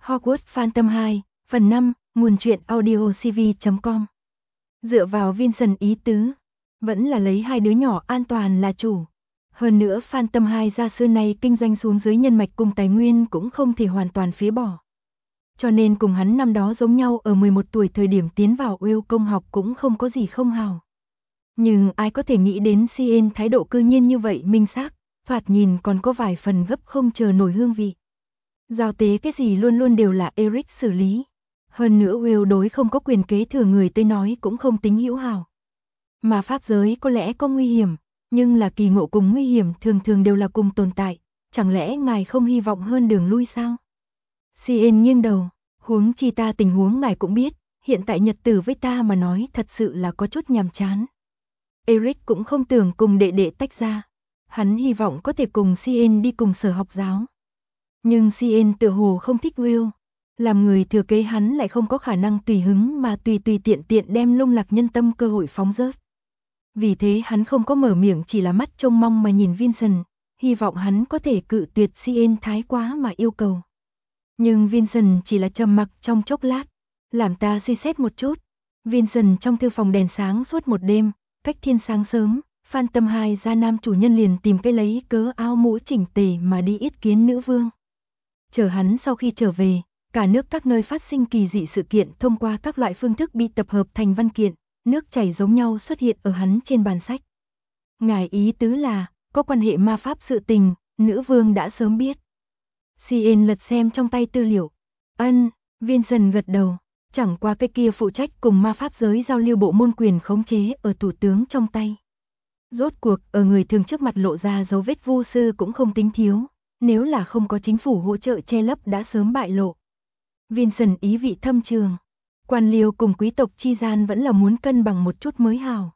Hogwarts Phantom 2, phần 5, nguồn truyện audio cv.com. Dựa vào Vincent ý tứ, vẫn là lấy hai đứa nhỏ an toàn là chủ. Hơn nữa Phantom 2 ra xưa nay kinh doanh xuống dưới nhân mạch cùng tài nguyên cũng không thể hoàn toàn phế bỏ. Cho nên cùng hắn năm đó giống nhau ở 11 tuổi thời điểm tiến vào Will công học cũng không có gì không hào. Nhưng ai có thể nghĩ đến CN thái độ cư nhiên như vậy minh xác, thoạt nhìn còn có vài phần gấp không chờ nổi hương vị. Giao tế cái gì luôn luôn đều là Eric xử lý. Hơn nữa Will đối không có quyền kế thừa người tới nói cũng không tính hữu hảo. Mà pháp giới có lẽ có nguy hiểm, nhưng là kỳ ngộ cùng nguy hiểm thường thường đều là cùng tồn tại. Chẳng lẽ ngài không hy vọng hơn đường lui sao? CN nghiêng đầu, huống chi ta tình huống ngài cũng biết, hiện tại nhật tử với ta mà nói thật sự là có chút nhàm chán. Eric cũng không tưởng cùng đệ đệ tách ra. Hắn hy vọng có thể cùng CN đi cùng sở học giáo. Nhưng CN tựa hồ không thích Will. Làm người thừa kế hắn lại không có khả năng tùy hứng mà tùy tiện đem lung lạc nhân tâm cơ hội phóng rớt. Vì thế hắn không có mở miệng, chỉ là mắt trông mong mà nhìn Vincent, hy vọng hắn có thể cự tuyệt CN thái quá mà yêu cầu. Nhưng Vincent chỉ là trầm mặc trong chốc lát, làm ta suy xét một chút. Vincent trong thư phòng đèn sáng suốt một đêm, cách thiên sáng sớm, Phantom 2 gia nam chủ nhân liền tìm cái lấy cớ áo mũ chỉnh tề mà đi yết kiến nữ vương. Chờ hắn sau khi trở về, cả nước các nơi phát sinh kỳ dị sự kiện thông qua các loại phương thức bị tập hợp thành văn kiện, nước chảy giống nhau xuất hiện ở hắn trên bàn sách. Ngài ý tứ là, có quan hệ ma pháp sự tình, nữ vương đã sớm biết. CN lật xem trong tay tư liệu. Vincent gật đầu, chẳng qua cái kia phụ trách cùng ma pháp giới giao lưu bộ môn quyền khống chế ở thủ tướng trong tay. Rốt cuộc, ở người thường trước mặt lộ ra dấu vết vu sư cũng không tính thiếu, nếu là không có chính phủ hỗ trợ che lấp đã sớm bại lộ. Vincent ý vị thâm trường, quan liêu cùng quý tộc chi gian vẫn là muốn cân bằng một chút mới hào.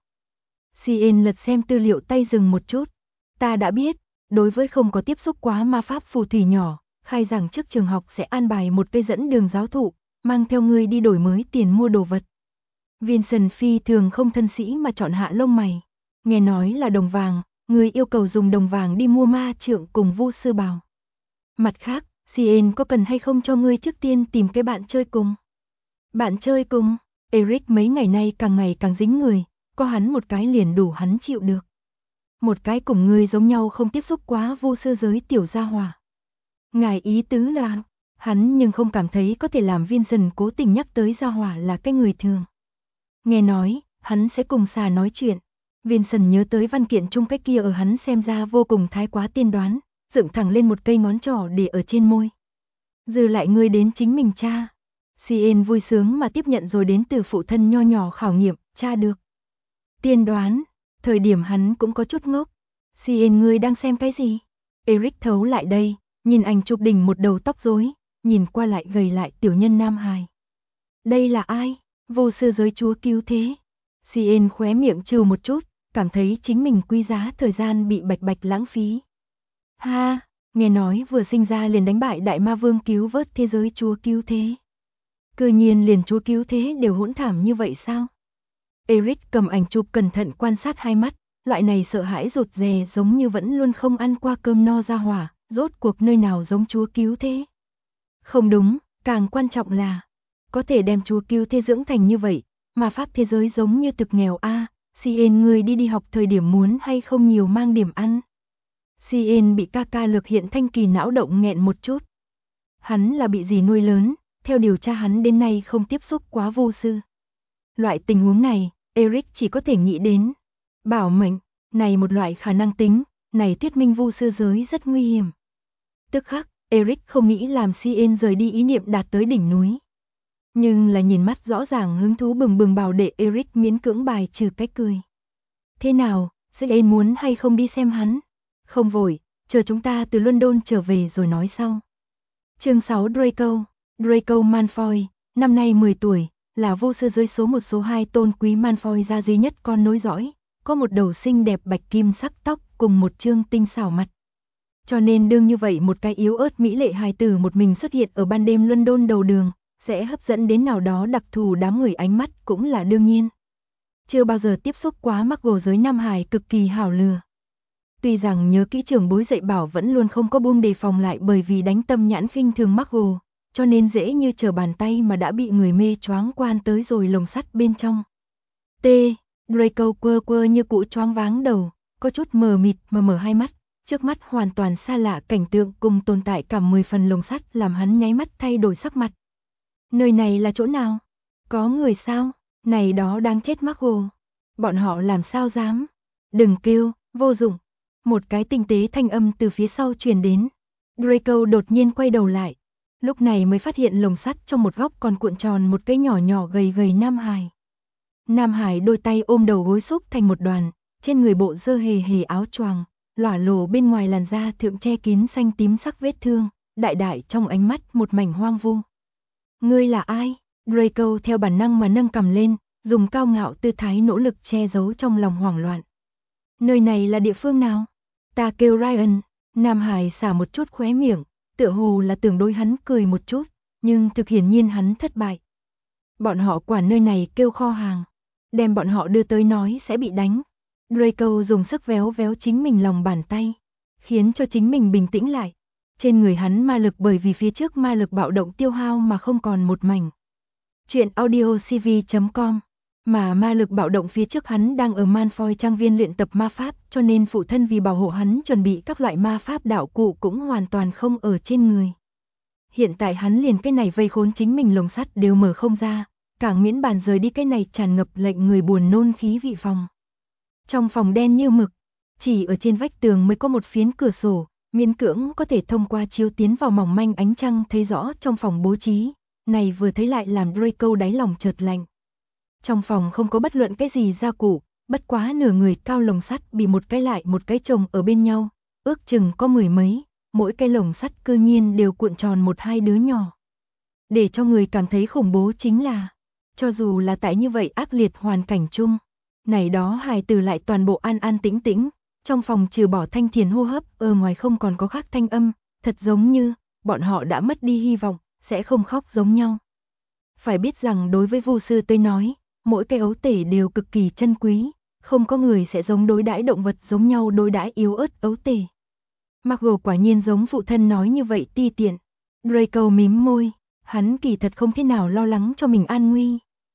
CN lật xem tư liệu tay dừng một chút. Ta đã biết, đối với không có tiếp xúc quá ma pháp phù thủy nhỏ, khai giảng trước trường học sẽ an bài một cây dẫn đường giáo thụ, mang theo ngươi đi đổi mới tiền mua đồ vật. Vincent phi thường không thân sĩ mà chọn hạ lông mày. Nghe nói là đồng vàng, người yêu cầu dùng đồng vàng đi mua ma trượng cùng vu sư bào. Mặt khác, CN có cần hay không cho ngươi trước tiên tìm cái bạn chơi cùng? Bạn chơi cùng? Eric mấy ngày nay càng ngày càng dính người, có hắn một cái liền đủ hắn chịu được. Một cái cùng ngươi giống nhau không tiếp xúc quá vu sư giới tiểu gia hỏa. Ngài ý tứ là, hắn nhưng không cảm thấy có thể làm Vincent cố tình nhắc tới gia hỏa là cái người thường. Nghe nói, hắn sẽ cùng xà nói chuyện. Vincent nhớ tới văn kiện chung cái kia ở hắn xem ra vô cùng thái quá tiên đoán, dựng thẳng lên một cây ngón trỏ để ở trên môi. Dư lại ngươi đến chính mình cha. CN vui sướng mà tiếp nhận rồi đến từ phụ thân nho nhỏ khảo nghiệm, cha được. Tiên đoán, thời điểm hắn cũng có chút ngốc. CN ngươi đang xem cái gì? Eric thấu lại đây, nhìn ảnh chụp đỉnh một đầu tóc rối, nhìn qua lại gầy lại tiểu nhân nam hài. Đây là ai? Vô sư giới chúa cứu thế. CN khóe miệng trừ một chút, cảm thấy chính mình quý giá thời gian bị bạch lãng phí. Ha, nghe nói vừa sinh ra liền đánh bại đại ma vương cứu vớt thế giới chúa cứu thế. Cư nhiên liền chúa cứu thế đều hỗn thảm như vậy sao? Eric cầm ảnh chụp cẩn thận quan sát hai mắt, loại này sợ hãi rụt rè giống như vẫn luôn không ăn qua cơm no ra hỏa, rốt cuộc nơi nào giống chúa cứu thế. Không đúng, càng quan trọng là, có thể đem chúa cứu thế dưỡng thành như vậy, mà pháp thế giới giống như thực nghèo a. CN người đi học thời điểm muốn hay không nhiều mang điểm ăn. CN bị ca lực hiện thanh kỳ não động nghẹn một chút. Hắn là bị gì nuôi lớn, theo điều tra hắn đến nay không tiếp xúc quá vô sư. Loại tình huống này, Eric chỉ có thể nghĩ đến bảo mệnh, này một loại khả năng tính, này thuyết minh vu sư giới rất nguy hiểm. Tức khắc, Eric không nghĩ làm CN rời đi ý niệm đạt tới đỉnh núi. Nhưng là nhìn mắt rõ ràng hứng thú bừng bảo để Eric miễn cưỡng bài trừ cái cười. Thế nào, CN muốn hay không đi xem hắn? Không vội, chờ chúng ta từ London trở về rồi nói sau. Chương 6 Draco Malfoy, năm nay 10 tuổi, là vô sư giới số 1 số 2 tôn quý Malfoy gia duy nhất con nối dõi, có một đầu xinh đẹp bạch kim sắc tóc cùng một trương tinh xảo mặt. Cho nên đương như vậy một cái yếu ớt mỹ lệ hài tử một mình xuất hiện ở ban đêm London đầu đường, sẽ hấp dẫn đến nào đó đặc thù đám người ánh mắt cũng là đương nhiên. Chưa bao giờ tiếp xúc quá Muggle giới nam hài cực kỳ hảo lừa. Tuy rằng nhớ kỹ trưởng bối dạy bảo vẫn luôn không có buông đề phòng lại bởi vì đánh tâm nhãn khinh thường Muggle, cho nên dễ như trở bàn tay mà đã bị người mê choáng quan tới rồi lồng sắt bên trong. Draco quơ quơ như cũ choáng váng đầu, có chút mờ mịt mà mở hai mắt, trước mắt hoàn toàn xa lạ cảnh tượng cùng tồn tại cả 10 phần lồng sắt làm hắn nháy mắt thay đổi sắc mặt. Nơi này là chỗ nào? Có người sao? Này đó đáng chết Margot. Bọn họ làm sao dám? Đừng kêu, vô dụng. Một cái tinh tế thanh âm từ phía sau truyền đến. Draco đột nhiên quay đầu lại. Lúc này mới phát hiện lồng sắt trong một góc còn cuộn tròn một cái nhỏ nhỏ gầy gầy Nam Hải. Nam Hải đôi tay ôm đầu gối xúc thành một đoàn, trên người bộ dơ hề hề áo choàng, lỏa lồ bên ngoài làn da thượng che kín xanh tím sắc vết thương, đại đại trong ánh mắt một mảnh hoang vu. Ngươi là ai? Draco theo bản năng mà nâng cằm lên, dùng cao ngạo tư thái nỗ lực che giấu trong lòng hoảng loạn. Nơi này là địa phương nào? Ta kêu Ryan. Nam Hải xả một chút khóe miệng, tựa hồ là tưởng đối hắn cười một chút, nhưng thực hiển nhiên hắn thất bại. Bọn họ quản nơi này kêu kho hàng, đem bọn họ đưa tới nói sẽ bị đánh. Draco dùng sức véo véo chính mình lòng bàn tay, khiến cho chính mình bình tĩnh lại. Trên người hắn ma lực bởi vì phía trước ma lực bạo động tiêu hao mà không còn một mảnh. Chuyện audiocv.com. Mà ma lực bạo động phía trước hắn đang ở Malfoy trang viên luyện tập ma pháp, cho nên phụ thân vì bảo hộ hắn chuẩn bị các loại ma pháp đạo cụ cũng hoàn toàn không ở trên người. Hiện tại hắn liền cái này vây khốn chính mình lồng sắt đều mở không ra, càng miễn bàn rời đi cái này tràn ngập lệnh người buồn nôn khí vị phòng. Trong phòng đen như mực, chỉ ở trên vách tường mới có một phiến cửa sổ, miễn cưỡng có thể thông qua chiếu tiến vào mỏng manh ánh trăng thấy rõ trong phòng bố trí, này vừa thấy lại làm Draco đáy lòng chợt lạnh. Trong phòng không có bất luận cái gì gia cụ, bất quá nửa người cao lồng sắt bị một cái lại một cái chồng ở bên nhau, ước chừng có 10 mấy, mỗi cái lồng sắt cư nhiên đều cuộn tròn một hai đứa nhỏ. Để cho người cảm thấy khủng bố chính là, cho dù là tại như vậy ác liệt hoàn cảnh chung, này đó hài tử lại toàn bộ an an tĩnh tĩnh, trong phòng trừ bỏ thanh thiền hô hấp, ở ngoài không còn có khác thanh âm, thật giống như bọn họ đã mất đi hy vọng, sẽ không khóc giống nhau. Phải biết rằng đối với Vu sư tới nói, mỗi cái ấu tể đều cực kỳ chân quý, không có người sẽ giống đối đãi động vật giống nhau đối đãi yếu ớt ấu tể. Margot quả nhiên giống phụ thân nói như vậy ti tiện. Draco mím môi, hắn kỳ thật không thế nào lo lắng cho mình an nguy.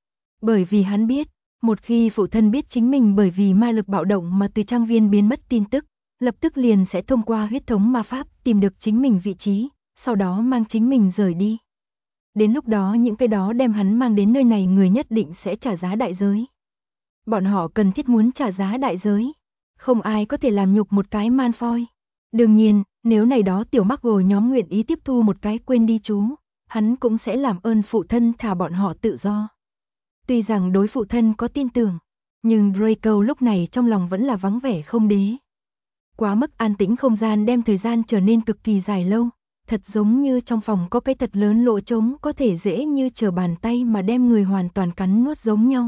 Bởi vì hắn biết, một khi phụ thân biết chính mình bởi vì ma lực bạo động mà từ trang viên biến mất tin tức, lập tức liền sẽ thông qua huyết thống ma pháp tìm được chính mình vị trí, sau đó mang chính mình rời đi. Đến lúc đó những cái đó đem hắn mang đến nơi này người nhất định sẽ trả giá đại giới. Bọn họ cần thiết muốn trả giá đại giới. Không ai có thể làm nhục một cái Malfoy. Đương nhiên, nếu này đó tiểu Margot nhóm nguyện ý tiếp thu một cái quên đi chú, hắn cũng sẽ làm ơn phụ thân thả bọn họ tự do. Tuy rằng đối phụ thân có tin tưởng, nhưng Draco lúc này trong lòng vẫn là vắng vẻ không đế. Quá mức an tĩnh không gian đem thời gian trở nên cực kỳ dài lâu, thật giống như trong phòng có cái thật lớn lỗ trống có thể dễ như trở bàn tay mà đem người hoàn toàn cắn nuốt giống nhau.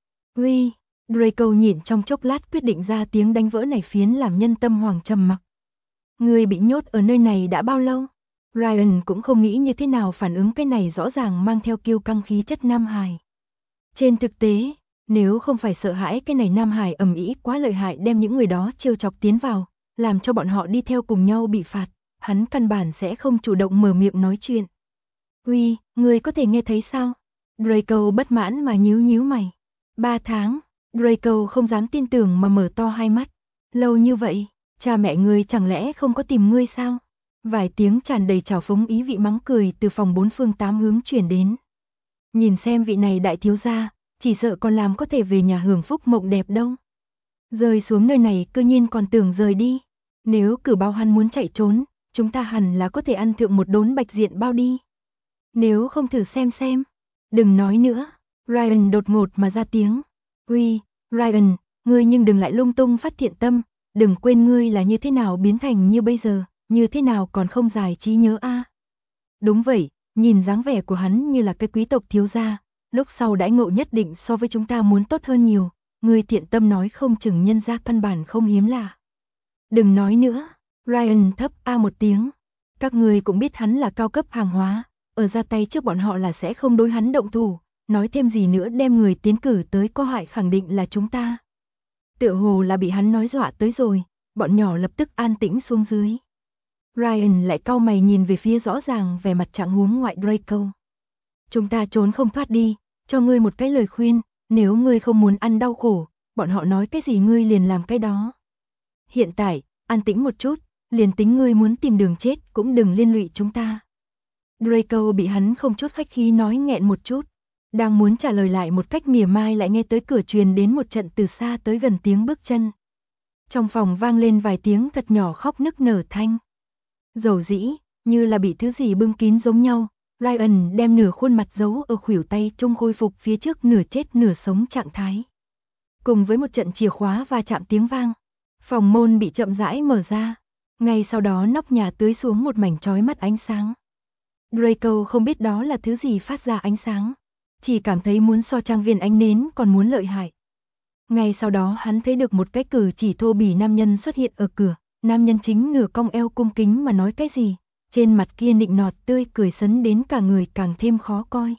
Uy, Draco nhịn trong chốc lát quyết định ra tiếng đánh vỡ này phiến làm nhân tâm hoàng trầm mặc. Người bị nhốt ở nơi này đã bao lâu? Ryan cũng không nghĩ như thế nào phản ứng cái này rõ ràng mang theo kiêu căng khí chất Nam Hải. Trên thực tế, nếu không phải sợ hãi cái này Nam Hải ầm ĩ quá lợi hại đem những người đó trêu chọc tiến vào, làm cho bọn họ đi theo cùng nhau bị phạt, hắn căn bản sẽ không chủ động mở miệng nói chuyện. Uy, người có thể nghe thấy sao? Draco bất mãn mà nhíu nhíu mày. 3 tháng, Draco không dám tin tưởng mà mở to hai mắt. Lâu như vậy, cha mẹ ngươi chẳng lẽ không có tìm ngươi sao? Vài tiếng tràn đầy trào phúng ý vị mắng cười từ phòng 4 phương 8 hướng truyền đến. Nhìn xem vị này đại thiếu gia, chỉ sợ còn làm có thể về nhà hưởng phúc mộng đẹp đâu. Rơi xuống nơi này cư nhiên còn tưởng rời đi. Nếu cử bao hắn muốn chạy trốn, chúng ta hẳn là có thể ăn thượng một đốn bạch diện bao đi. Nếu không thử xem. Đừng nói nữa. Ryan đột ngột mà ra tiếng. Uy, Ryan, ngươi nhưng đừng lại lung tung phát thiện tâm. Đừng quên ngươi là như thế nào biến thành như bây giờ, như thế nào còn không giải trí nhớ a. Đúng vậy, nhìn dáng vẻ của hắn như là cái quý tộc thiếu gia, lúc sau đãi ngộ nhất định so với chúng ta muốn tốt hơn nhiều. Ngươi thiện tâm nói không chừng nhân ra căn bản không hiếm lạ. Đừng nói nữa. Ryan thấp a một tiếng. Các người cũng biết hắn là cao cấp hàng hóa, ở ra tay trước bọn họ là sẽ không đối hắn động thủ, nói thêm gì nữa đem người tiến cử tới có hại khẳng định là chúng ta. Tựa hồ là bị hắn nói dọa tới rồi, bọn nhỏ lập tức an tĩnh xuống dưới. Ryan lại cau mày nhìn về phía rõ ràng vẻ mặt trạng huống ngoại Draco. Chúng ta trốn không thoát đi, cho ngươi một cái lời khuyên, nếu ngươi không muốn ăn đau khổ, bọn họ nói cái gì ngươi liền làm cái đó. Hiện tại, an tĩnh một chút, liền tính ngươi muốn tìm đường chết cũng đừng liên lụy chúng ta. Draco bị hắn không chút khách khí nói nghẹn một chút, đang muốn trả lời lại một cách mỉa mai lại nghe tới cửa truyền đến một trận từ xa tới gần tiếng bước chân. Trong phòng vang lên vài tiếng thật nhỏ khóc nức nở thanh. Dầu dĩ, như là bị thứ gì bưng kín giống nhau, Ryan đem nửa khuôn mặt giấu ở khuỷu tay trung khôi phục phía trước nửa chết nửa sống trạng thái. Cùng với một trận chìa khóa va chạm tiếng vang, phòng môn bị chậm rãi mở ra, ngay sau đó nóc nhà tưới xuống một mảnh chói mắt ánh sáng. Draco không biết đó là thứ gì phát ra ánh sáng, chỉ cảm thấy muốn so trang viên ánh nến còn muốn lợi hại. Ngay sau đó hắn thấy được một cái cử chỉ thô bỉ nam nhân xuất hiện ở cửa, nam nhân chính nửa cong eo cung kính mà nói cái gì, trên mặt kia nịnh nọt tươi cười sấn đến cả người càng thêm khó coi.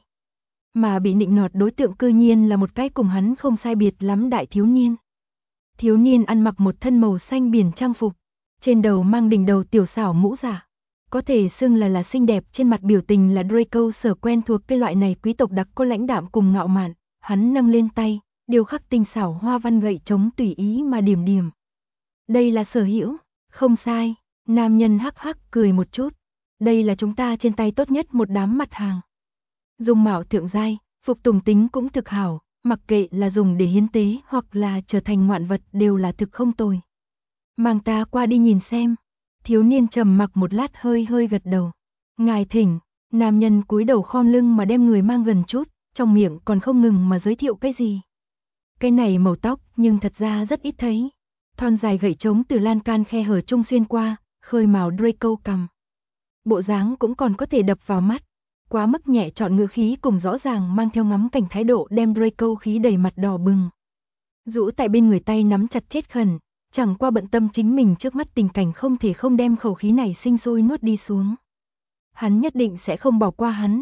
Mà bị nịnh nọt đối tượng cư nhiên là một cái cùng hắn không sai biệt lắm đại thiếu niên. Thiếu niên ăn mặc một thân màu xanh biển trang phục, trên đầu mang đỉnh đầu tiểu xảo mũ giả. Có thể xưng là xinh đẹp, trên mặt biểu tình là Draco sở quen thuộc cái loại này quý tộc đặc có lãnh đạm cùng ngạo mạn, hắn nâng lên tay, điều khắc tinh xảo hoa văn gậy trống tùy ý mà điểm điểm. Đây là Sở Hữu, không sai, nam nhân hắc hắc cười một chút. Đây là chúng ta trên tay tốt nhất một đám mặt hàng. Dung mạo thượng giai, phục tùng tính cũng thực hảo, mặc kệ là dùng để hiến tế hoặc là trở thành ngoạn vật đều là thực không tồi. Mang ta qua đi nhìn xem. Thiếu niên trầm mặc một lát hơi hơi gật đầu. Ngài thỉnh, nam nhân cúi đầu khom lưng mà đem người mang gần chút, trong miệng còn không ngừng mà giới thiệu cái gì. Cái này màu tóc nhưng thật ra rất ít thấy. Thon dài gậy trống từ lan can khe hở trung xuyên qua, khơi màu Draco cằm. Bộ dáng cũng còn có thể đập vào mắt. Quá mức nhẹ chọn ngữ khí cùng rõ ràng mang theo ngắm cảnh thái độ đem Draco khí đầy mặt đỏ bừng. Rũ tại bên người tay nắm chặt chết khẩn, chẳng qua bận tâm chính mình trước mắt tình cảnh không thể không đem khẩu khí này sinh sôi nuốt đi xuống. Hắn nhất định sẽ không bỏ qua hắn.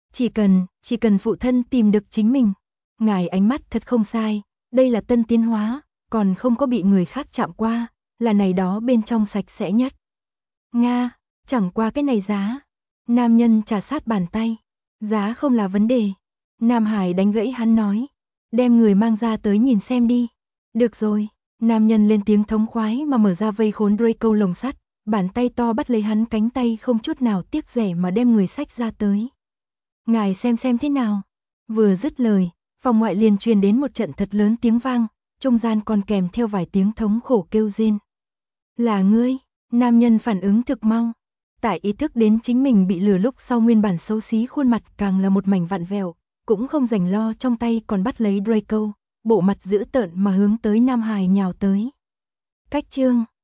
Chỉ cần phụ thân tìm được chính mình. Ngài ánh mắt thật không sai, đây là tân tiến hóa, còn không có bị người khác chạm qua, là này đó bên trong sạch sẽ nhất. Nga, chẳng qua cái này giá. Nam nhân trà sát bàn tay. Giá không là vấn đề. Nam Hải đánh gãy hắn nói. Đem người mang ra tới nhìn xem đi. Được rồi. Nam nhân lên tiếng thống khoái mà mở ra vây khốn Draco lồng sắt, bàn tay to bắt lấy hắn cánh tay không chút nào tiếc rẻ mà đem người xách ra tới. Ngài xem thế nào. Vừa dứt lời, phòng ngoại liền truyền đến một trận thật lớn tiếng vang, trung gian còn kèm theo vài tiếng thống khổ kêu rên. Là ngươi, nam nhân phản ứng thực mau. Tại ý thức đến chính mình bị lừa lúc sau nguyên bản xấu xí khuôn mặt càng là một mảnh vặn vẹo, cũng không rảnh lo trong tay còn bắt lấy Draco, bộ mặt dữ tợn mà hướng tới Nam Hải nhào tới. Cách chương